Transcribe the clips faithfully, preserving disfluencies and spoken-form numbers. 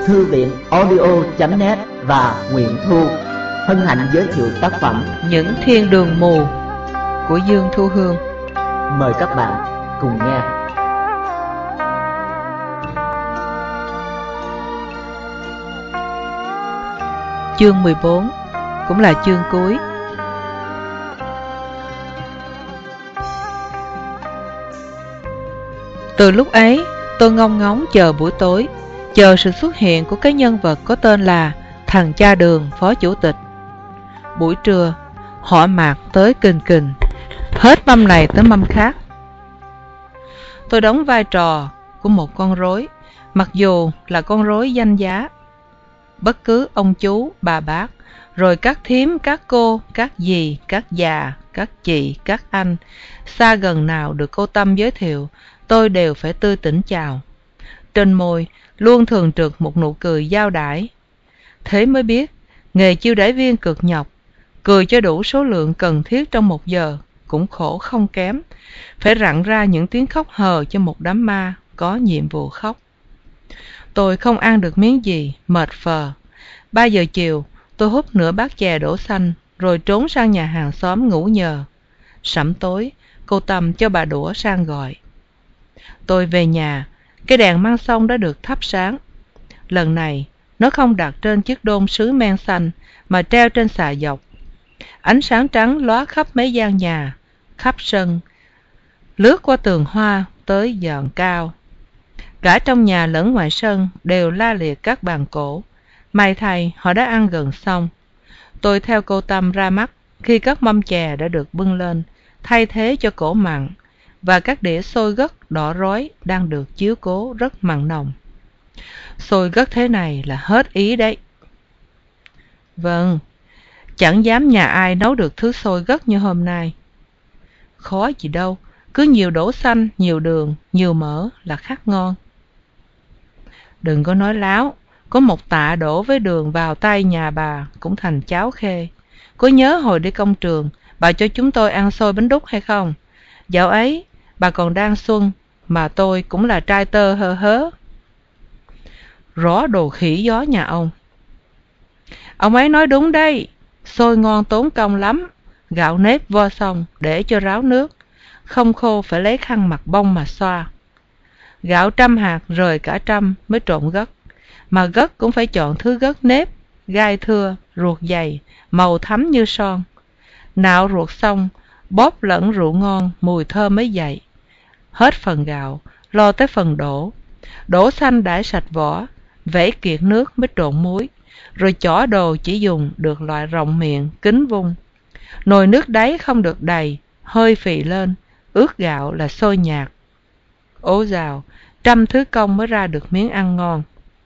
Thư viện audio chấm net và Nguyễn Thu hân hạnh giới thiệu tác phẩm Những thiên đường mù của Dương Thu Hương. Mời các bạn cùng nghe. Chương mười bốn, cũng là chương cuối. Từ lúc ấy, tôi ngông ngóng chờ buổi tối, chờ sự xuất hiện của cái nhân vật có tên là thằng cha Đường, phó chủ tịch. Buổi trưa, họ mạc tới kình kình, hết mâm này tới mâm khác. Tôi đóng vai trò của một con rối, mặc dù là con rối danh giá. Bất cứ ông chú, bà bác, rồi các thím, các cô, các dì, các già, các chị, các anh, xa gần nào được cô Tâm giới thiệu, tôi đều phải tươi tỉnh chào. Trên môi luôn thường trực một nụ cười giao đãi. Thế mới biết, nghề chiêu đãi viên cực nhọc, cười cho đủ số lượng cần thiết trong một giờ, cũng khổ không kém, phải rặn ra những tiếng khóc hờ cho một đám ma có nhiệm vụ khóc. Tôi không ăn được miếng gì, mệt phờ. Ba giờ chiều, tôi húp nửa bát chè đỗ xanh, rồi trốn sang nhà hàng xóm ngủ nhờ. Sẩm tối, cô Tâm cho bà đũa sang gọi. Tôi về nhà, cái đèn măng sông đã được thắp sáng. Lần này, nó không đặt trên chiếc đôn sứ men xanh, mà treo trên xà dọc. Ánh sáng trắng lóa khắp mấy gian nhà, khắp sân, lướt qua tường hoa tới giòn cao. Cả trong nhà lẫn ngoài sân đều la liệt các bàn cổ. May thay họ đã ăn gần xong. Tôi theo cô Tâm ra mắt khi các mâm chè đã được bưng lên, thay thế cho cỗ mặn, và các đĩa xôi gấc đỏ rói đang được chiếu cố rất mặn nồng. Xôi gấc thế này là hết ý đấy. Vâng, chẳng dám nhà ai nấu được thứ xôi gấc như hôm nay. Khó gì đâu, cứ nhiều đỗ xanh, nhiều đường, nhiều mỡ là khác ngon. Đừng có nói láo, có một tạ đổ với đường vào tay nhà bà cũng thành cháo khê. Có nhớ hồi đi công trường, bà cho chúng tôi ăn xôi bánh đúc hay không? Dạo ấy, bà còn đang xuân, mà tôi cũng là trai tơ hơ hớ. Rõ đồ khỉ gió nhà ông. Ông ấy nói đúng đây, xôi ngon tốn công lắm, gạo nếp vo xong để cho ráo nước, không khô phải lấy khăn mặt bông mà xoa. Gạo trăm hạt rời cả trăm mới trộn gấc, mà gấc cũng phải chọn thứ gấc nếp, gai thưa, ruột dày, màu thắm như son. Nạo ruột xong, bóp lẫn rượu ngon, mùi thơm mới dậy. Hết phần gạo, lo tới phần đổ. Đổ xanh đãi sạch vỏ, vẩy kiệt nước mới trộn muối, rồi chỏ đồ chỉ dùng được loại rộng miệng, kín vung. Nồi nước đáy không được đầy, hơi phì lên, ướt gạo là sôi nhạt. Ố dào, trăm thứ công mới ra được miếng ăn ngon.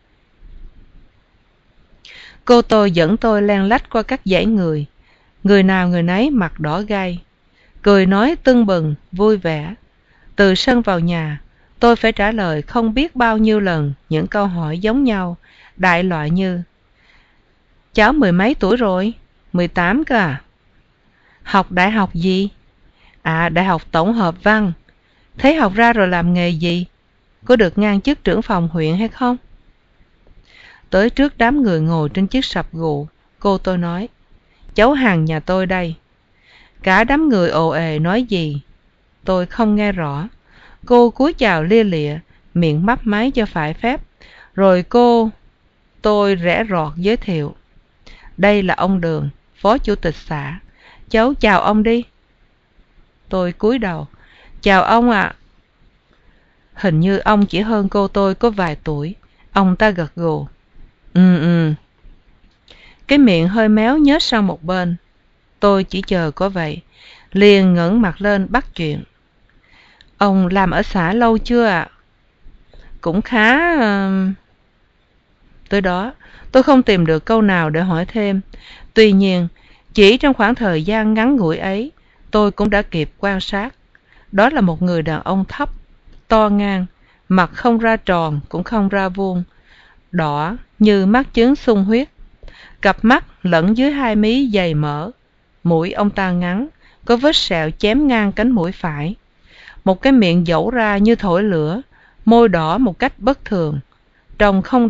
Cô tôi dẫn tôi len lách qua các dãy người, người nào người nấy mặt đỏ gay, cười nói tưng bừng, vui vẻ. Từ sân vào nhà, tôi phải trả lời không biết bao nhiêu lần những câu hỏi giống nhau, đại loại như: cháu mười mấy tuổi rồi? Mười tám cơ à? Học đại học gì? À, đại học tổng hợp văn. Thế học ra rồi làm nghề gì? Có được ngang chức trưởng phòng huyện hay không? Tới trước đám người ngồi trên chiếc sập gụ, cô tôi nói: cháu hàng nhà tôi đây. Cả đám người ồ ề nói gì tôi không nghe rõ. Cô cúi chào lia lịa, miệng mấp máy cho phải phép, rồi cô tôi rẽ rọt giới thiệu: đây là ông Đường, phó chủ tịch xã, cháu chào ông đi. Tôi cúi đầu: chào ông ạ. Hình như ông chỉ hơn cô tôi có vài tuổi. Ông ta gật gù: ừ ừ. Cái miệng hơi méo nhếch sang một bên. Tôi chỉ chờ có vậy, liền ngẩng mặt lên bắt chuyện: ông làm ở xã lâu chưa ạ? Cũng khá... Uh... Tới đó, tôi không tìm được câu nào để hỏi thêm. Tuy nhiên, chỉ trong khoảng thời gian ngắn ngủi ấy, tôi cũng đã kịp quan sát. Đó là một người đàn ông thấp, to ngang, mặt không ra tròn cũng không ra vuông, đỏ như mắt trứng sung huyết. Cặp mắt lẫn dưới hai mí dày mỡ. Mũi ông ta ngắn, có vết sẹo chém ngang cánh mũi phải. Một cái miệng dẫu ra như thổi lửa, môi đỏ một cách bất thường. Trông không đẹp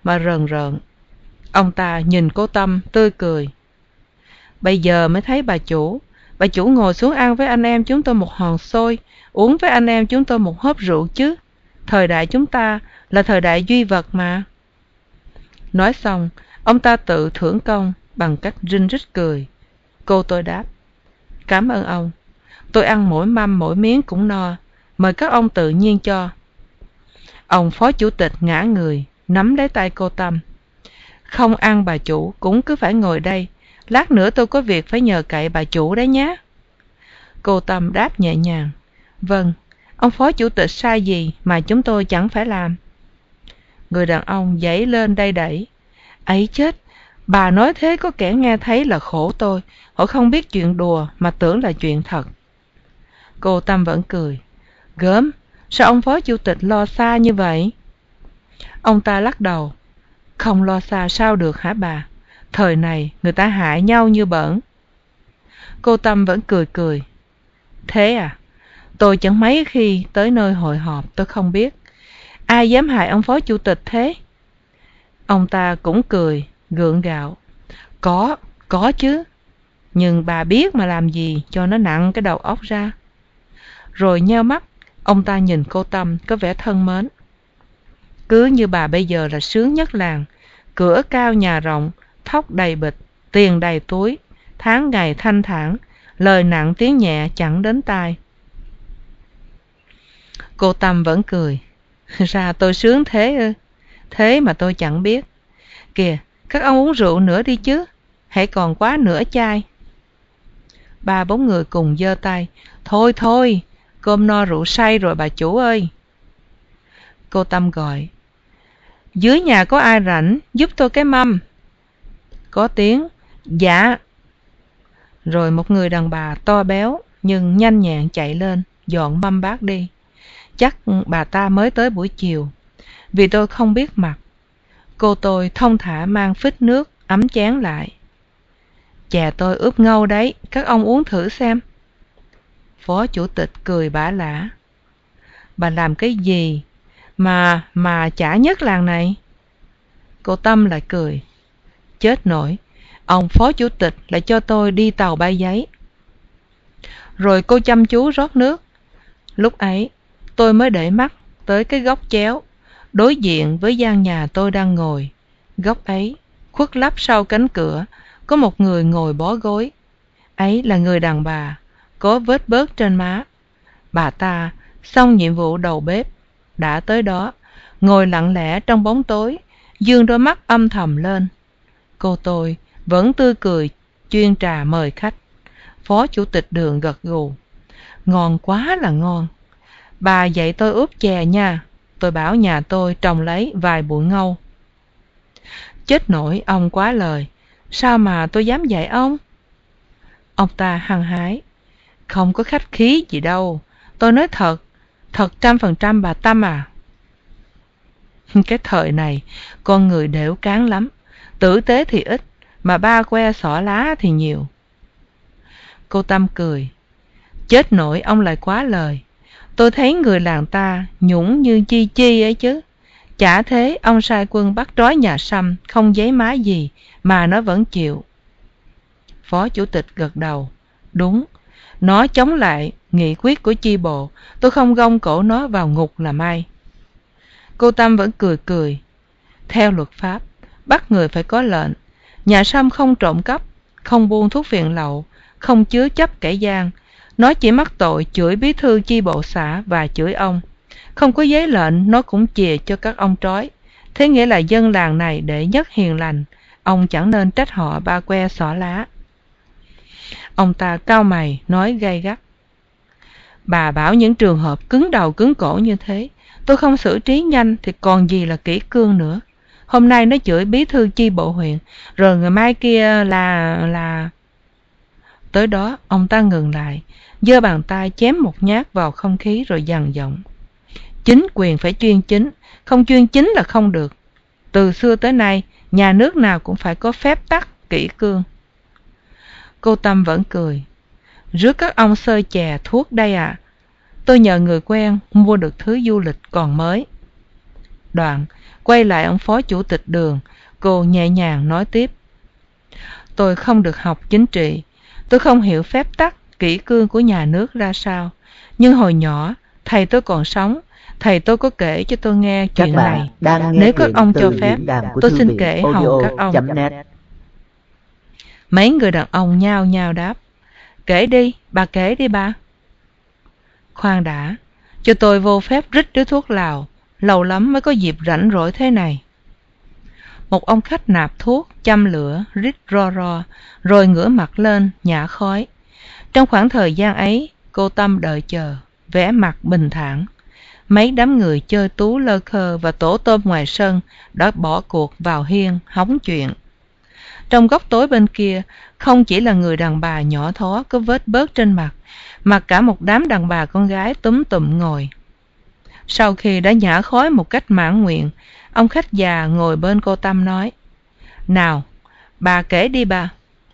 mà rờn rợn. Ông ta nhìn cô Tâm tươi cười. Bây giờ mới thấy bà chủ. Bà chủ ngồi xuống ăn với anh em chúng tôi một hòn xôi, uống với anh em chúng tôi một hớp rượu chứ. Thời đại chúng ta là thời đại duy vật mà. Nói xong, ông ta tự thưởng công bằng cách rinh rít cười. Cô tôi đáp, cảm ơn ông. Tôi ăn mỗi mâm mỗi miếng cũng no. Mời các ông tự nhiên cho. Ông phó chủ tịch ngã người, nắm lấy tay cô Tâm. Không ăn bà chủ cũng cứ phải ngồi đây. Lát nữa tôi có việc phải nhờ cậy bà chủ đấy nhé. Cô Tâm đáp nhẹ nhàng. Vâng, ông phó chủ tịch sai gì mà chúng tôi chẳng phải làm. Người đàn ông giãy lên đây đẩy. Ấy chết, bà nói thế có kẻ nghe thấy là khổ tôi. Họ không biết chuyện đùa mà tưởng là chuyện thật. Cô Tâm vẫn cười. Gớm, sao ông phó chủ tịch lo xa như vậy? Ông ta lắc đầu. Không lo xa sao được hả bà? Thời này người ta hại nhau như bẩn. Cô Tâm vẫn cười cười. Thế à? Tôi chẳng mấy khi tới nơi hội họp tôi không biết. Ai dám hại ông phó chủ tịch thế? Ông ta cũng cười, gượng gạo. Có, có chứ. Nhưng bà biết mà làm gì cho nó nặng cái đầu óc ra. Rồi nheo mắt, ông ta nhìn cô Tâm có vẻ thân mến. Cứ như bà bây giờ là sướng nhất làng. Cửa cao nhà rộng, thóc đầy bịch, tiền đầy túi, tháng ngày thanh thản, lời nặng tiếng nhẹ chẳng đến tai. Cô Tâm vẫn cười. Ra tôi sướng thế ư? Thế mà tôi chẳng biết. Kìa, các ông uống rượu nữa đi chứ. Hãy còn quá nửa chai. Ba bốn người cùng giơ tay. Thôi thôi, cơm no rượu say rồi bà chủ ơi. Cô Tâm gọi. Dưới nhà có ai rảnh giúp tôi cái mâm? Có tiếng. Dạ. Rồi một người đàn bà to béo nhưng nhanh nhẹn chạy lên dọn mâm bát đi. Chắc bà ta mới tới buổi chiều. Vì tôi không biết mặt, cô tôi thong thả mang phích nước ấm chén lại. Chè tôi ướp ngâu đấy, các ông uống thử xem. Phó chủ tịch cười bả lả. Bà làm cái gì mà mà chả nhất làng này? Cô Tâm lại cười. Chết nổi, ông phó chủ tịch lại cho tôi đi tàu bay giấy. Rồi cô chăm chú rót nước. Lúc ấy tôi mới để mắt tới cái góc chéo đối diện với gian nhà tôi đang ngồi. Góc ấy, khuất lấp sau cánh cửa, có một người ngồi bó gối. Ấy là người đàn bà, có vết bớt trên má. Bà ta xong nhiệm vụ đầu bếp, đã tới đó, ngồi lặng lẽ trong bóng tối, dương đôi mắt âm thầm lên. Cô tôi vẫn tươi cười chuyên trà mời khách. Phó chủ tịch Đường gật gù. Ngon quá là ngon. Bà dạy tôi ướp chè nha. Tôi bảo nhà tôi trồng lấy vài bụi ngâu. Chết nổi, ông quá lời. Sao mà tôi dám dạy ông? Ông ta hăng hái. Không có khách khí gì đâu. Tôi nói thật, thật trăm phần trăm bà Tâm à. Cái thời này, con người đểu cán lắm. Tử tế thì ít, mà ba que xỏ lá thì nhiều. Cô Tâm cười. Chết nổi, ông lại quá lời. Tôi thấy người làng ta nhũng như chi chi ấy chứ. Chả thế ông sai quân bắt trói nhà Sâm không giấy má gì mà nó vẫn chịu. Phó chủ tịch gật đầu. Đúng, nó chống lại nghị quyết của chi bộ. Tôi không gông cổ nó vào ngục là may. Cô Tâm vẫn cười cười. Theo luật pháp, bắt người phải có lệnh. Nhà Sâm không trộm cắp, không buôn thuốc viện lậu, không chứa chấp kẻ gian. Nó chỉ mắc tội chửi bí thư chi bộ xã và chửi ông. Không có giấy lệnh nó cũng chìa cho các ông trói. Thế nghĩa là dân làng này đệ nhất hiền lành. Ông chẳng nên trách họ ba que xỏ lá. Ông ta cau mày nói gay gắt. Bà bảo những trường hợp cứng đầu cứng cổ như thế, tôi không xử trí nhanh thì còn gì là kỷ cương nữa. Hôm nay nó chửi bí thư chi bộ huyện, rồi ngày mai kia là... là... Tới đó ông ta ngừng lại, giơ bàn tay chém một nhát vào không khí rồi dằn giọng. Chính quyền phải chuyên chính, không chuyên chính là không được. Từ xưa tới nay, nhà nước nào cũng phải có phép tắc, kỷ cương. Cô Tâm vẫn cười. Rước các ông xơi chè thuốc đây ạ. À. Tôi nhờ người quen mua được thứ du lịch còn mới. đoạn, quay lại ông phó chủ tịch Đường, cô nhẹ nhàng nói tiếp. Tôi không được học chính trị, tôi không hiểu phép tắc, kỷ cương của nhà nước ra sao. Nhưng hồi nhỏ, thầy tôi còn sống, thầy tôi có kể cho tôi nghe chuyện này. Nếu các ông cho phép, tôi xin kể hầu các ông. Mấy người đàn ông nhao nhao đáp. Kể đi, bà kể đi bà. Khoan đã, cho tôi vô phép rít điếu thuốc lào, lâu lắm mới có dịp rảnh rỗi thế này. Một ông khách nạp thuốc, châm lửa, rít ro ro, rồi ngửa mặt lên, nhả khói. Trong khoảng thời gian ấy, cô Tâm đợi chờ, vẻ mặt bình thản. Mấy đám người chơi tú lơ khơ và tổ tôm ngoài sân đã bỏ cuộc vào hiên, hóng chuyện. Trong góc tối bên kia, không chỉ là người đàn bà nhỏ thó có vết bớt trên mặt, mà cả một đám đàn bà con gái túm tụm ngồi. Sau khi đã nhả khói một cách mãn nguyện, ông khách già ngồi bên cô Tâm nói. Nào, bà kể đi bà.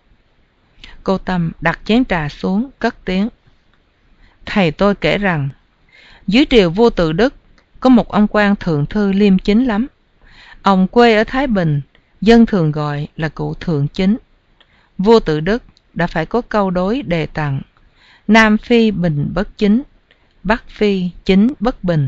Cô Tâm đặt chén trà xuống, cất tiếng. Thầy tôi kể rằng, dưới triều vua Tự Đức, có một ông quan thượng thư liêm chính lắm. Ông quê ở Thái Bình, dân thường gọi là cụ Thượng Chính. Vua Tự Đức đã phải có câu đối đề tặng. Nam phi bình bất chính, Bắc phi chính bất bình.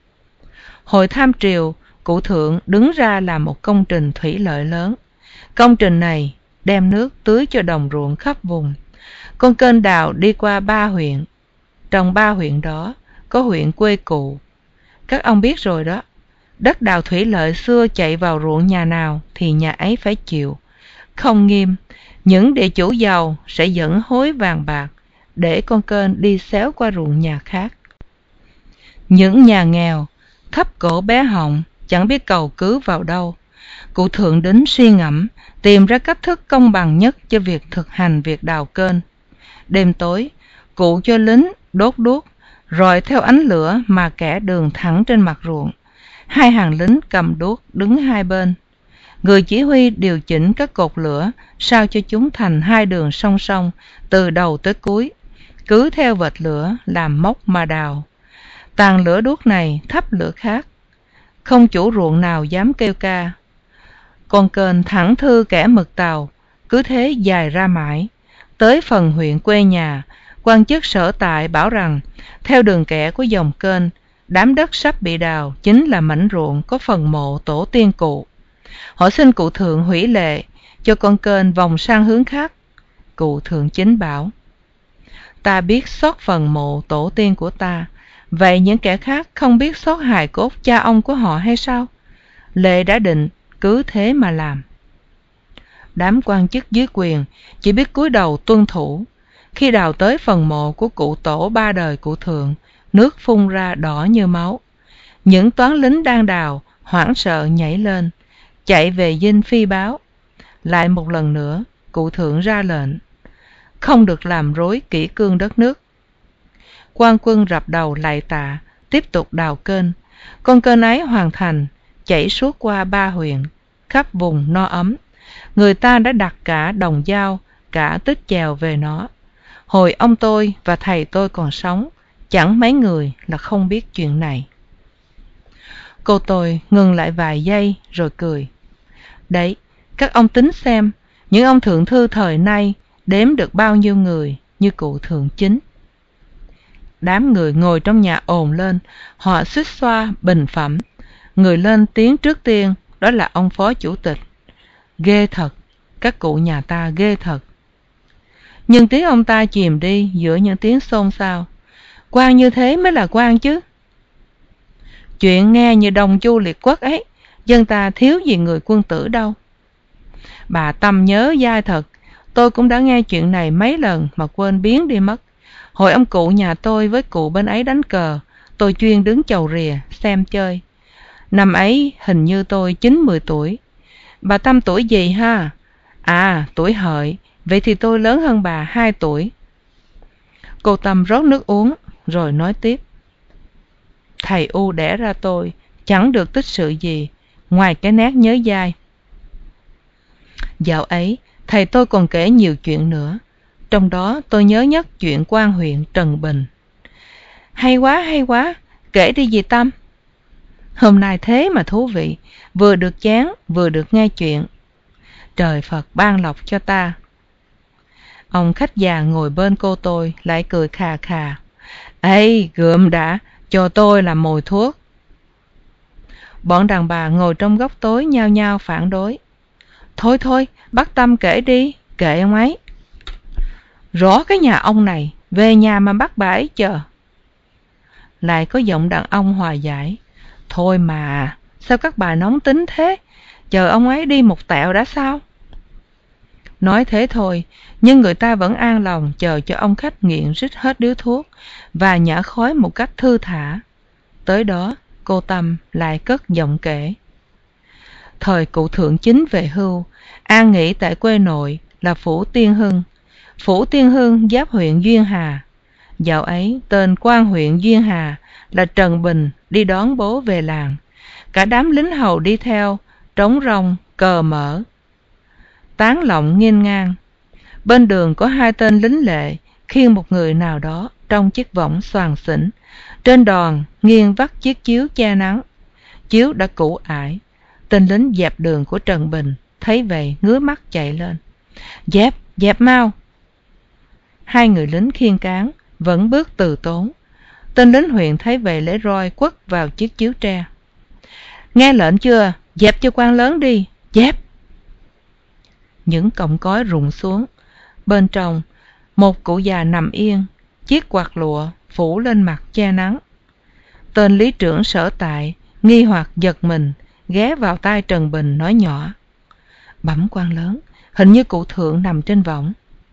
Hồi tham triều, cụ Thượng đứng ra làm một công trình thủy lợi lớn. Công trình này đem nước tưới cho đồng ruộng khắp vùng. Con kênh đào đi qua ba huyện. Trong ba huyện đó có huyện quê cụ. Các ông biết rồi đó, đất đào thủy lợi xưa chạy vào ruộng nhà nào thì nhà ấy phải chịu. Không nghiêm, những địa chủ giàu sẽ dẫn hối vàng bạc để con kênh đi xéo qua ruộng nhà khác. Những nhà nghèo, thấp cổ bé họng, chẳng biết cầu cứu vào đâu. Cụ Thượng Đính suy ngẫm, tìm ra cách thức công bằng nhất cho việc thực hành việc đào kênh. Đêm tối, cụ cho lính đốt đuốc, rồi theo ánh lửa mà kẻ đường thẳng trên mặt ruộng. Hai hàng lính cầm đuốc đứng hai bên. Người chỉ huy điều chỉnh các cột lửa sao cho chúng thành hai đường song song từ đầu tới cuối, cứ theo vệt lửa làm mốc mà đào. Tàn lửa đuốc này thắp lửa khác, không chủ ruộng nào dám kêu ca. Con kênh thẳng thư kẻ mực tàu, cứ thế dài ra mãi. Tới phần huyện quê nhà, quan chức sở tại bảo rằng theo đường kẻ của dòng kênh, đám đất sắp bị đào chính là mảnh ruộng có phần mộ tổ tiên cụ. Họ xin cụ Thượng hủy lệ, cho con kênh vòng sang hướng khác. Cụ Thượng Chính bảo, ta biết xót phần mộ tổ tiên của ta, vậy những kẻ khác không biết xót hài cốt cha ông của họ hay sao? Lệ đã định, cứ thế mà làm. Đám quan chức dưới quyền chỉ biết cúi đầu tuân thủ. Khi đào tới phần mộ của cụ tổ ba đời cụ Thượng, nước phun ra đỏ như máu. Những toán lính đang đào hoảng sợ nhảy lên, chạy về dinh phi báo. Lại một lần nữa, cụ Thượng ra lệnh, không được làm rối kỷ cương đất nước. Quan quân rập đầu lạy tạ, tiếp tục đào kênh. Con kênh ấy hoàn thành, chảy suốt qua ba huyện, khắp vùng no ấm. Người ta đã đặt cả đồng dao, cả tích chèo về nó. Hồi ông tôi và thầy tôi còn sống, chẳng mấy người là không biết chuyện này. Cô tôi ngừng lại vài giây rồi cười. Đấy, các ông tính xem, những ông thượng thư thời nay đếm được bao nhiêu người như cụ Thượng Chính. Đám người ngồi trong nhà ồn lên, họ xuýt xoa bình phẩm. Người lên tiếng trước tiên, đó là ông phó chủ tịch. Ghê thật, các cụ nhà ta ghê thật. Nhưng tiếng ông ta chìm đi giữa những tiếng xôn xao. Quan như thế mới là quan chứ. Chuyện nghe như đồng chu liệt quốc ấy, dân ta thiếu gì người quân tử đâu. Bà Tâm nhớ dai thật, tôi cũng đã nghe chuyện này mấy lần mà quên biến đi mất. Hồi ông cụ nhà tôi với cụ bên ấy đánh cờ, tôi chuyên đứng chầu rìa xem chơi. Năm ấy hình như tôi chín mười tuổi. Bà Tâm tuổi gì ha? À, tuổi hợi, vậy thì tôi lớn hơn bà hai tuổi. Cô Tâm rót nước uống rồi nói tiếp. Thầy U đẻ ra tôi chẳng được tích sự gì ngoài cái nét nhớ dai. Dạo ấy thầy tôi còn kể nhiều chuyện nữa, trong đó tôi nhớ nhất chuyện quan huyện Trần Bình. Hay quá hay quá, kể đi dì Tâm. Hôm nay thế mà thú vị, vừa được chán, vừa được nghe chuyện. Trời Phật ban lộc cho ta. Ông khách già ngồi bên cô tôi lại cười khà khà. Ê, gượm đã, cho tôi làm mồi thuốc. Bọn đàn bà ngồi trong góc tối nhao nhao phản đối. Thôi thôi, bác Tâm kể đi, kệ ông ấy. Rõ cái nhà ông này, về nhà mà bắt bà ấy chờ. Lại có giọng đàn ông hòa giải. Thôi mà, sao các bà nóng tính thế, chờ ông ấy đi một tẹo đã sao? Nói thế thôi, nhưng người ta vẫn an lòng chờ cho ông khách nghiện rít hết điếu thuốc và nhả khói một cách thư thả. Tới đó, cô Tâm lại cất giọng kể. Thời cụ Thượng Chính về hưu, an nghỉ tại quê nội là Phủ Tiên Hưng. Phủ Tiên Hưng giáp huyện Duyên Hà. Dạo ấy, tên quan huyện Duyên Hà là Trần Bình đi đón bố về làng. Cả đám lính hầu đi theo, trống rông, cờ mở, tán lộng nghiêng ngang. Bên đường có hai tên lính lệ khiêng một người nào đó trong chiếc võng xoàng xỉnh. Trên đòn nghiêng vắt chiếc chiếu che nắng. Chiếu đã cũ ải. Tên lính dẹp đường của Trần Bình thấy vậy ngứa mắt chạy lên. Dẹp, dẹp mau. Hai người lính khiêng cán vẫn bước từ tốn. Tên lính huyện thấy vậy lấy roi quất vào chiếc chiếu tre. Nghe lệnh chưa? Dẹp cho quan lớn đi, dẹp. Những cọng cói rụng xuống. Bên trong, một cụ già nằm yên, chiếc quạt lụa phủ lên mặt che nắng. Tên lý trưởng sở tại nghi hoặc giật mình, ghé vào tai Trần Bình nói nhỏ. Bẩm quan lớn, hình như cụ Thượng nằm trên võng.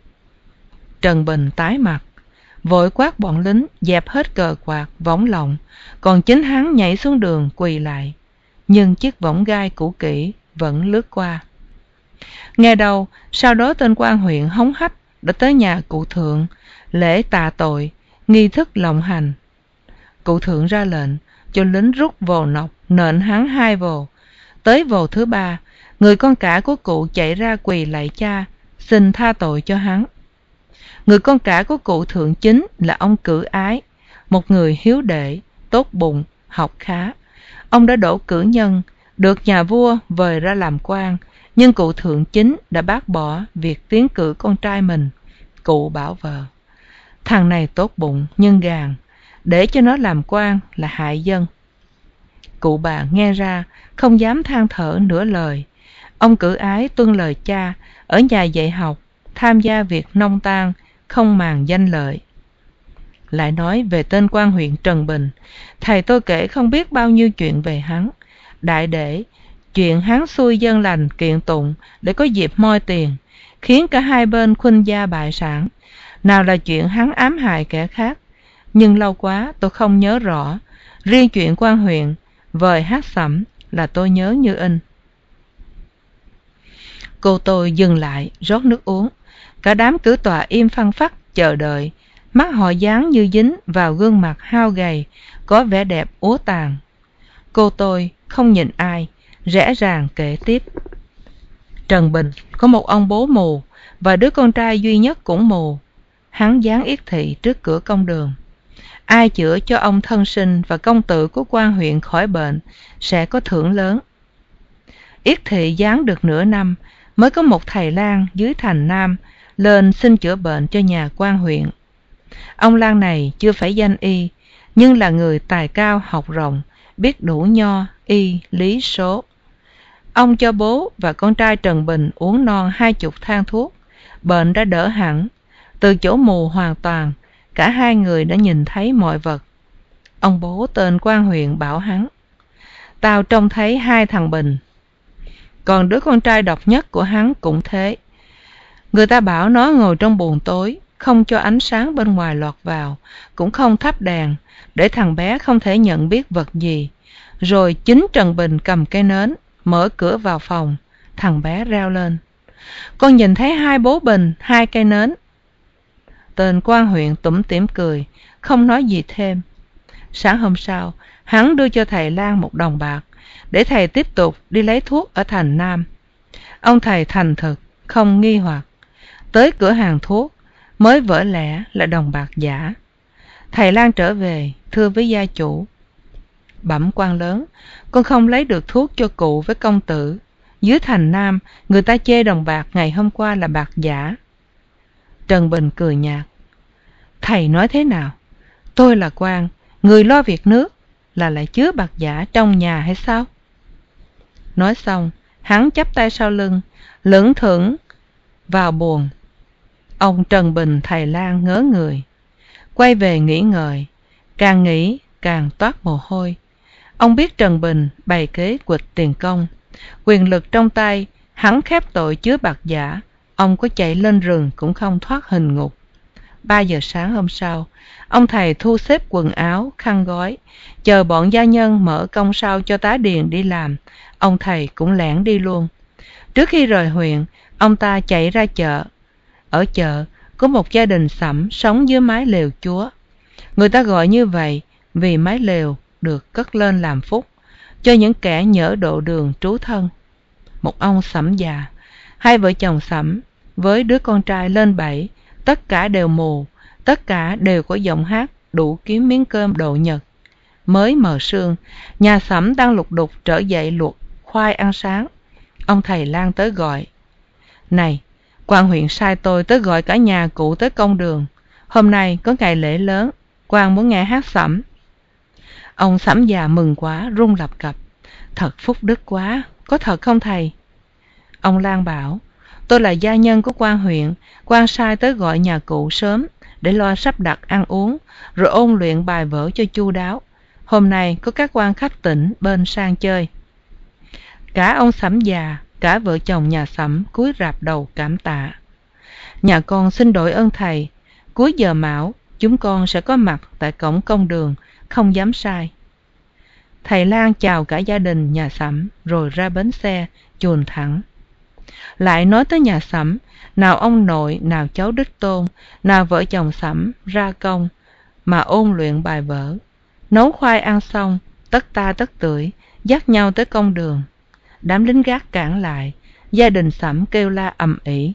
Trần Bình tái mặt, vội quát bọn lính dẹp hết cờ quạt, võng lọng, còn chính hắn nhảy xuống đường quỳ lại. Nhưng chiếc võng gai cũ kỹ vẫn lướt qua. Nghe đầu, sau đó tên quan huyện hống hách đã tới nhà cụ Thượng, lễ tạ tội, nghi thức lộng hành. Cụ Thượng ra lệnh cho lính rút vồ nọc, nện hắn hai vồ. Tới vồ thứ ba, người con cả của cụ chạy ra quỳ lạy cha, xin tha tội cho hắn. Người con cả của cụ Thượng Chính là ông Cử Ái, một người hiếu đệ, tốt bụng, học khá. Ông đã đỗ cử nhân, được nhà vua vời ra làm quan, nhưng cụ Thượng Chính đã bác bỏ việc tiến cử con trai mình. Cụ bảo vợ, thằng này tốt bụng nhưng gàn, để cho nó làm quan là hại dân. Cụ bà nghe ra, không dám than thở nửa lời. Ông Cử Ái tuân lời cha, ở nhà dạy học, tham gia việc nông tang, không màng danh lợi. Lại nói về tên quan huyện Trần Bình, thầy tôi kể không biết bao nhiêu chuyện về hắn. Đại để chuyện hắn xui dân lành kiện tụng để có dịp moi tiền, khiến cả hai bên khuynh gia bại sản. Nào là chuyện hắn ám hại kẻ khác, nhưng lâu quá tôi không nhớ rõ. Riêng chuyện quan huyện vời hát sẩm là tôi nhớ như in. Cô tôi dừng lại rót nước uống. Cả đám cử tọa im phăng phắc chờ đợi, mắt họ dán như dính vào gương mặt hao gầy, có vẻ đẹp úa tàn. Cô tôi không nhìn ai, rẽ ràng kể tiếp. Trần Bình có một ông bố mù, và đứa con trai duy nhất cũng mù. Hắn dán yết thị trước cửa công đường. Ai chữa cho ông thân sinh và công tử của quan huyện khỏi bệnh sẽ có thưởng lớn. Yết thị dán được nửa năm, mới có một thầy lang dưới thành Nam lên xin chữa bệnh cho nhà quan huyện. Ông lang này chưa phải danh y, nhưng là người tài cao học rộng, biết đủ nho, y, lý, số. Ông cho bố và con trai Trần Bình uống non hai chục thang thuốc, bệnh đã đỡ hẳn. Từ chỗ mù hoàn toàn, cả hai người đã nhìn thấy mọi vật. Ông bố tên quan huyện bảo hắn, tao trông thấy hai thằng Bình. Còn đứa con trai độc nhất của hắn cũng thế. Người ta bảo nó ngồi trong buồng tối, không cho ánh sáng bên ngoài lọt vào, cũng không thắp đèn, để thằng bé không thể nhận biết vật gì. Rồi chính Trần Bình cầm cây nến, mở cửa vào phòng, thằng bé reo lên, con nhìn thấy hai bố Bình, hai cây nến. Tên quan huyện tủm tỉm cười, không nói gì thêm. Sáng hôm sau, hắn đưa cho thầy lang một đồng bạc, để thầy tiếp tục đi lấy thuốc ở thành Nam. Ông thầy thành thực, không nghi hoặc. Tới cửa hàng thuốc, mới vỡ lẽ là đồng bạc giả. Thầy lang trở về, thưa với gia chủ, Bẩm quan lớn, con không lấy được thuốc cho cụ với công tử. Dưới thành Nam, người ta chê đồng bạc ngày hôm qua là bạc giả. Trần Bình cười nhạt. Thầy nói thế nào? Tôi là quan, người lo việc nước, là lại chứa bạc giả trong nhà hay sao? Nói xong, hắn chắp tay sau lưng, lững thững vào buồng. Ông Trần Bình thầy lang ngớ người, quay về nghĩ ngợi, càng nghĩ càng toát mồ hôi. Ông biết Trần Bình bày kế quỵt tiền công, quyền lực trong tay, hắn khép tội chứa bạc giả, ông có chạy lên rừng cũng không thoát hình ngục. Ba giờ sáng hôm sau, ông thầy thu xếp quần áo, khăn gói, chờ bọn gia nhân mở công sau cho tá điền đi làm. Ông thầy cũng lẻn đi luôn. Trước khi rời huyện, ông ta chạy ra chợ. Ở chợ có một gia đình sẫm sống dưới mái lều chúa. Người ta gọi như vậy vì mái lều được cất lên làm phúc cho những kẻ nhỡ độ đường trú thân. Một ông sẫm già, hai vợ chồng sẫm với đứa con trai lên bảy, tất cả đều mù, tất cả đều có giọng hát đủ kiếm miếng cơm độ nhật. Mới mờ sương, nhà sẫm đang lục đục trở dậy luộc khoai ăn sáng. Ông thầy lang tới gọi. Này, quan huyện sai tôi tới gọi cả nhà cụ tới công đường. Hôm nay có ngày lễ lớn, quan muốn nghe hát sẫm. Ông sẫm già mừng quá, run lập cập. Thật phúc đức quá, có thật không thầy? Ông lang bảo, tôi là gia nhân của quan huyện, quan sai tới gọi nhà cụ sớm để lo sắp đặt ăn uống, rồi ôn luyện bài vở cho chu đáo. Hôm nay có các quan khách tỉnh bên sang chơi. Cả ông sẫm già, cả vợ chồng nhà sẫm cúi rạp đầu cảm tạ. Nhà con xin đội ơn thầy, cuối giờ mão chúng con sẽ có mặt tại cổng công đường, không dám sai. Thầy lang chào cả gia đình nhà sẫm rồi ra bến xe chuồn thẳng. Lại nói tới nhà sẫm, nào ông nội, nào cháu đích tôn, nào vợ chồng sẫm ra công mà ôn luyện bài vở. Nấu khoai ăn xong, tất ta tất tưởi dắt nhau tới công đường. Đám lính gác cản lại, gia đình sẫm kêu la ầm ĩ.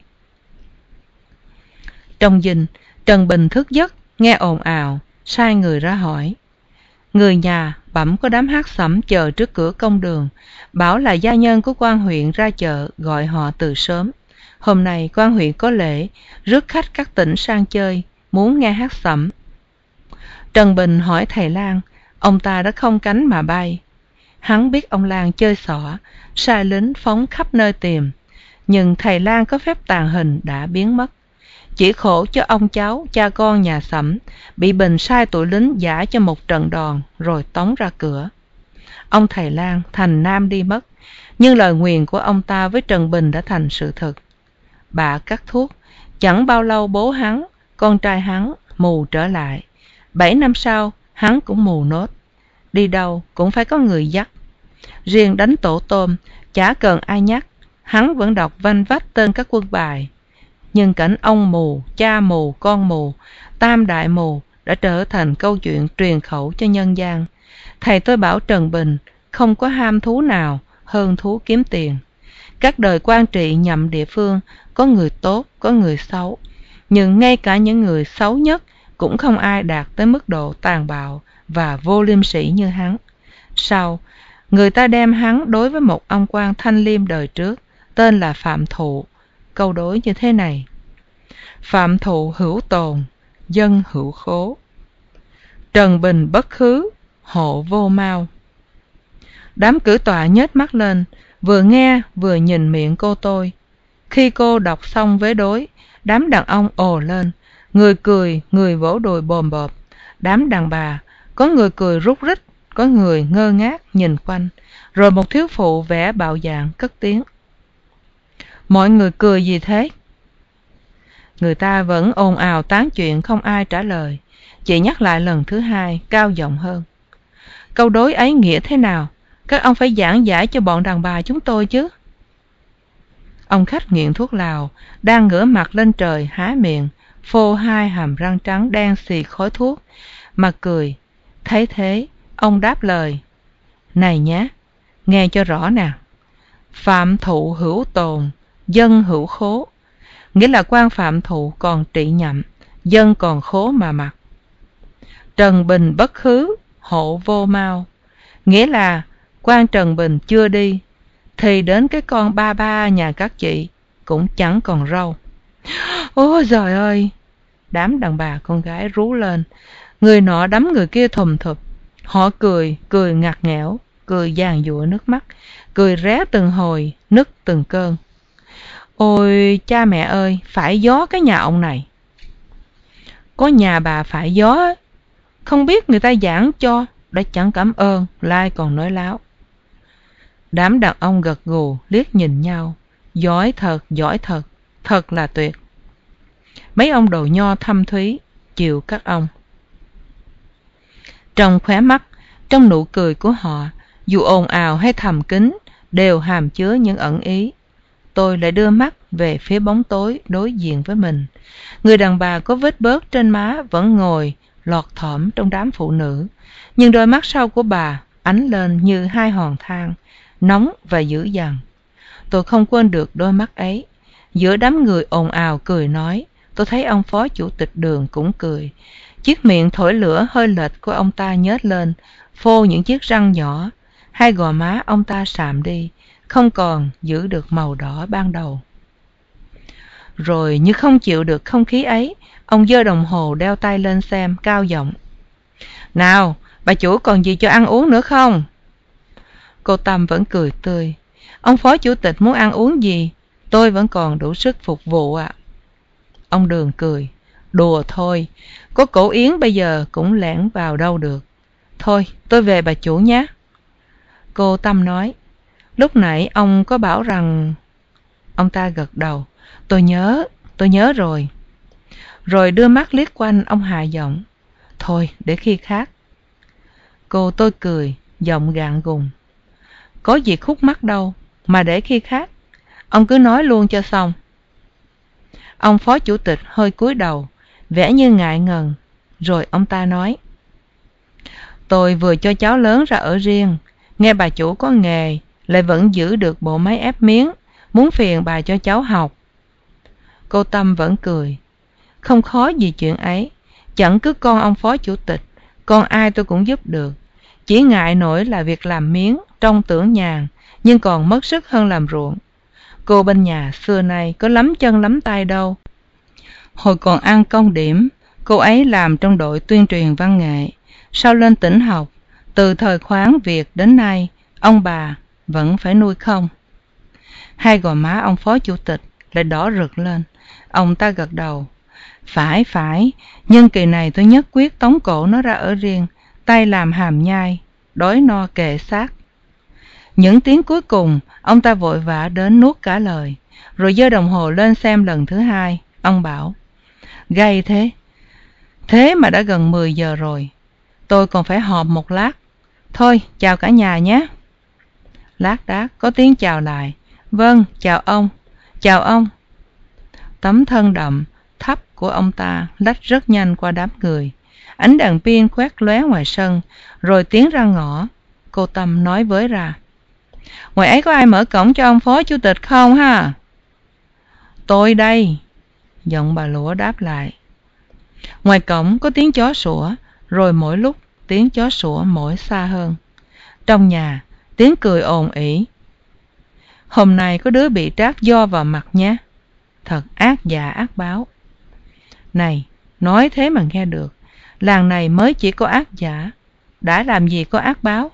Trong dinh, Trần Bình thức giấc nghe ồn ào, sai người ra hỏi. Người nhà bẩm có đám hát sẫm chờ trước cửa công đường, bảo là gia nhân của quan huyện ra chợ gọi họ từ sớm. Hôm nay quan huyện có lễ, rước khách các tỉnh sang chơi, muốn nghe hát sẫm. Trần Bình hỏi thầy lang, ông ta đã không cánh mà bay. Hắn biết ông lang chơi xỏ, sai lính phóng khắp nơi tìm, nhưng thầy lang có phép tàng hình đã biến mất. Chỉ khổ cho ông cháu, cha con nhà sẫm, bị Bình sai tụi lính giả cho một trận đòn rồi tống ra cửa. Ông thầy lang thành Nam đi mất, nhưng lời nguyền của ông ta với Trần Bình đã thành sự thật. Bà cắt thuốc, chẳng bao lâu bố hắn, con trai hắn mù trở lại. Bảy năm sau, hắn cũng mù nốt. Đi đâu cũng phải có người dắt. Riêng đánh tổ tôm, chả cần ai nhắc, hắn vẫn đọc vanh vách tên các quân bài. Nhưng cảnh ông mù, cha mù, con mù, tam đại mù đã trở thành câu chuyện truyền khẩu cho nhân gian. Thầy tôi bảo Trần Bình không có ham thú nào hơn thú kiếm tiền. Các đời quan trị nhậm địa phương có người tốt, có người xấu, nhưng ngay cả những người xấu nhất cũng không ai đạt tới mức độ tàn bạo và vô liêm sỉ như hắn. Sau, người ta đem hắn đối với một ông quan thanh liêm đời trước, tên là Phạm Thụ, câu đối như thế này. Phạm Thụ hữu tồn, dân hữu khố. Trần Bình bất khứ, hộ vô mau. Đám cử tọa nhếch mắt lên, vừa nghe vừa nhìn miệng cô tôi. Khi cô đọc xong vế đối, đám đàn ông ồ lên, người cười, người vỗ đùi bồm bộp. Đám đàn bà, có người cười rút rít, có người ngơ ngác nhìn quanh, rồi một thiếu phụ vẽ bạo dạng cất tiếng. Mọi người cười gì thế? Người ta vẫn ồn ào tán chuyện, không ai trả lời. Chị nhắc lại lần thứ hai, cao giọng hơn. Câu đối ấy nghĩa thế nào? Các ông phải giảng giải cho bọn đàn bà chúng tôi chứ. Ông khách nghiện thuốc lào, đang ngửa mặt lên trời há miệng, phô hai hàm răng trắng đen xì khói thuốc, mà cười. Thấy thế, ông đáp lời. Này nhá, nghe cho rõ nè. Phạm Thụ hữu tồn, dân hữu khố. Nghĩa là quan Phạm Thụ còn trị nhậm, dân còn khố mà mặc. Trần Bình bất khứ, hộ vô mau. Nghĩa là quan Trần Bình chưa đi, thì đến cái con ba ba nhà các chị cũng chẳng còn râu. Ôi giời ơi! Đám đàn bà con gái rú lên, người nọ đấm người kia thùm thụp. Họ cười, cười ngặt nghẽo, cười giàn giụa nước mắt, cười ré từng hồi, nức từng cơn. Ôi cha mẹ ơi, phải gió cái nhà ông này. Có nhà bà phải gió, không biết người ta giảng cho, đã chẳng cảm ơn, lại còn nói láo. Đám đàn ông gật gù, liếc nhìn nhau. Giỏi thật, giỏi thật, thật là tuyệt. Mấy ông đầu nho thâm thúy, chịu các ông. Trong khóe mắt, trong nụ cười của họ, dù ồn ào hay thầm kín, đều hàm chứa những ẩn ý. Tôi lại đưa mắt về phía bóng tối đối diện với mình. Người đàn bà có vết bớt trên má vẫn ngồi lọt thỏm trong đám phụ nữ, nhưng đôi mắt sau của bà ánh lên như hai hòn than, nóng và dữ dằn. Tôi không quên được đôi mắt ấy. Giữa đám người ồn ào cười nói, tôi thấy ông phó chủ tịch Đường cũng cười. Chiếc miệng thổi lửa hơi lệch của ông ta nhếch lên, phô những chiếc răng nhỏ. Hai gò má ông ta sạm đi, không còn giữ được màu đỏ ban đầu. Rồi như không chịu được không khí ấy, ông giơ đồng hồ đeo tay lên xem, cao giọng. Nào, bà chủ còn gì cho ăn uống nữa không? Cô Tâm vẫn cười tươi. Ông phó chủ tịch muốn ăn uống gì, tôi vẫn còn đủ sức phục vụ ạ. À. Ông Đường cười. Đùa thôi, có cổ yến bây giờ cũng lẻn vào đâu được. Thôi, tôi về bà chủ nhé. Cô Tâm nói. Lúc nãy ông có bảo rằng... Ông ta gật đầu. Tôi nhớ, tôi nhớ rồi. Rồi đưa mắt liếc quanh, ông hạ giọng. Thôi, để khi khác. Cô tôi cười, giọng gạn gùng. Có gì khúc mắc đâu, mà để khi khác. Ông cứ nói luôn cho xong. Ông phó chủ tịch hơi cúi đầu, vẻ như ngại ngần. Rồi ông ta nói. Tôi vừa cho cháu lớn ra ở riêng, nghe bà chủ có nghề, lại vẫn giữ được bộ máy ép miếng, muốn phiền bà cho cháu học. Cô Tâm vẫn cười. Không khó gì chuyện ấy, chẳng cứ con ông phó chủ tịch, con ai tôi cũng giúp được. Chỉ ngại nổi là việc làm miếng, trông tưởng nhàn, nhưng còn mất sức hơn làm ruộng. Cô bên nhà xưa nay có lắm chân lắm tay đâu. Hồi còn ăn công điểm, cô ấy làm trong đội tuyên truyền văn nghệ. Sau lên tỉnh học, từ thời khoáng Việt đến nay, ông bà vẫn phải nuôi không. Hai gò má ông phó chủ tịch lại đỏ rực lên. Ông ta gật đầu. Phải, phải, nhưng kỳ này tôi nhất quyết tống cổ nó ra ở riêng, tay làm hàm nhai, đói no kề xác. Những tiếng cuối cùng, ông ta vội vã đến nuốt cả lời, rồi giơ đồng hồ lên xem lần thứ hai. Ông bảo, gay thế, thế mà đã gần mười giờ rồi, tôi còn phải họp một lát. Thôi, chào cả nhà nhé. Lát đác có tiếng chào lại. Vâng, chào ông, chào ông. Tấm thân đậm, thấp của ông ta lách rất nhanh qua đám người. Ánh đèn pin quét lóe ngoài sân, rồi tiến ra ngõ. Cô Tâm nói với ra. Ngoài ấy có ai mở cổng cho ông phó chủ tịch không ha? Tôi đây, giọng bà Lũa đáp lại. Ngoài cổng có tiếng chó sủa, rồi mỗi lúc tiếng chó sủa mỗi xa hơn. Trong nhà, tiếng cười ồn ỉ. Hôm nay có đứa bị trát do vào mặt nhé. Thật ác dạ ác báo. Này, nói thế mà nghe được. Làng này mới chỉ có ác giả, đã làm gì có ác báo.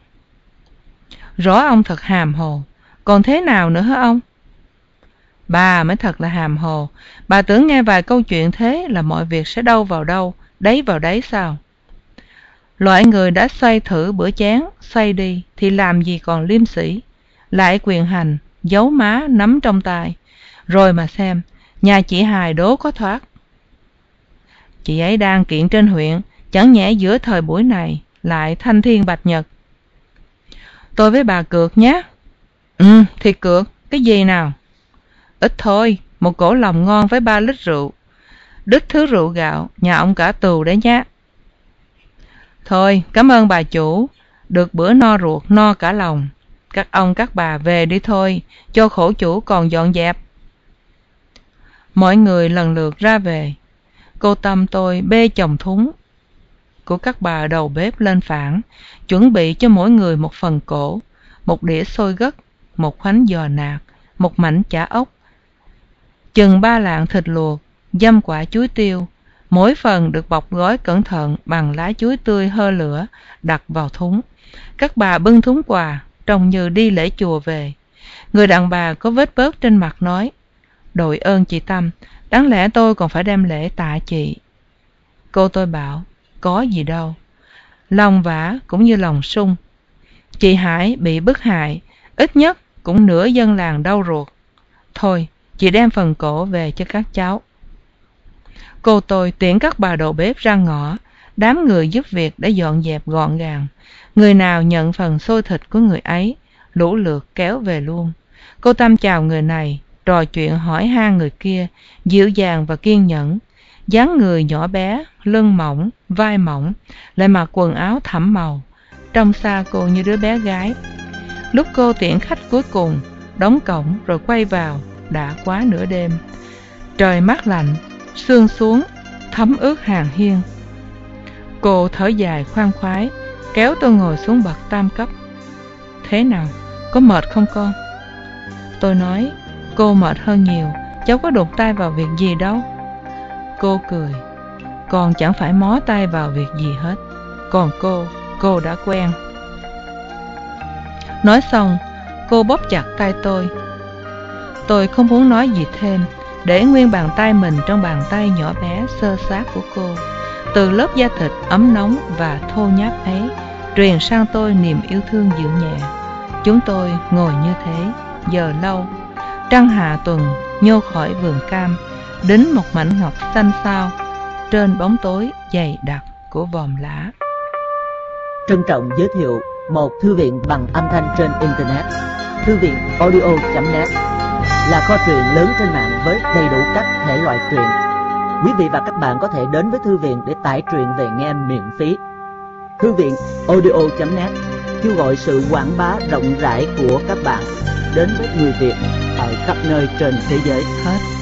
Rõ ông thật hàm hồ, còn thế nào nữa hả ông? Bà mới thật là hàm hồ. Bà tưởng nghe vài câu chuyện thế là mọi việc sẽ đâu vào đâu, đấy vào đấy sao? Loại người đã xoay thử bữa chén, xoay đi thì làm gì còn liêm sĩ. Lại quyền hành, giấu má nắm trong tay. Rồi mà xem, nhà chị Hài đố có thoát. Chị ấy đang kiện trên huyện, chẳng nhẽ giữa thời buổi này lại thanh thiên bạch nhật. Tôi với bà cược nhé. Ừ, thì cược, cái gì nào? Ít thôi, một cổ lòng ngon với ba lít rượu. Đứt thứ rượu gạo, nhà ông cả tù đấy nhé. Thôi, cảm ơn bà chủ, được bữa no ruột, no cả lòng. Các ông các bà về đi thôi, cho khổ chủ còn dọn dẹp. Mọi người lần lượt ra về. Cô Tâm tôi bê chồng thúng. của các bà đầu bếp lên phản, chuẩn bị cho mỗi người một phần cổ, một đĩa xôi gấc, một khoánh giò nạc, một mảnh chả ốc, chừng ba lạng thịt luộc, dăm quả chuối tiêu, mỗi phần được bọc gói cẩn thận bằng lá chuối tươi hơ lửa, đặt vào thúng. Các bà bưng thúng quà, trông như đi lễ chùa về. Người đàn bà có vết bớt trên mặt nói: "Đội ơn chị Tâm, đáng lẽ tôi còn phải đem lễ tạ chị." Cô tôi bảo: "Có gì đâu, lòng vả cũng như lòng sung. Chị Hải bị bức hại, ít nhất cũng nửa dân làng đau ruột. Thôi, chị đem phần cổ về cho các cháu." Cô tôi tiễn các bà đầu bếp ra ngõ, đám người giúp việc đã dọn dẹp gọn gàng. Người nào nhận phần xôi thịt của người ấy, lũ lượt kéo về luôn. Cô Tâm chào người này, trò chuyện hỏi han người kia, dịu dàng và kiên nhẫn. Dáng người nhỏ bé, lưng mỏng, vai mỏng, lại mặc quần áo thẫm màu, trông xa cô như đứa bé gái. Lúc cô tiễn khách cuối cùng, đóng cổng rồi quay vào, đã quá nửa đêm. Trời mát lạnh, sương xuống, thấm ướt hàng hiên. Cô thở dài khoan khoái, kéo tôi ngồi xuống bậc tam cấp. "Thế nào, có mệt không con?" Tôi nói: "Cô mệt hơn nhiều, cháu có đụng tay vào việc gì đâu." Cô cười: "Con chẳng phải mó tay vào việc gì hết. Còn cô, cô đã quen." Nói xong, cô bóp chặt tay tôi. Tôi không muốn nói gì thêm, để nguyên bàn tay mình trong bàn tay nhỏ bé xơ xác của cô. Từ lớp da thịt ấm nóng và thô nháp ấy, truyền sang tôi niềm yêu thương dịu nhẹ. Chúng tôi ngồi như thế, giờ lâu. Trăng hạ tuần nhô khỏi vườn cam, đính một mảnh ngọc xanh xao trên bóng tối dày đặc của vòm lá. Trân trọng giới thiệu một thư viện bằng âm thanh trên Internet. Thư viện audio chấm net là kho truyện lớn trên mạng với đầy đủ các thể loại truyện. Quý vị và các bạn có thể đến với thư viện để tải truyện về nghe miễn phí. Thư viện audio chấm net kêu gọi sự quảng bá rộng rãi của các bạn đến với người Việt ở khắp nơi trên thế giới. Hết.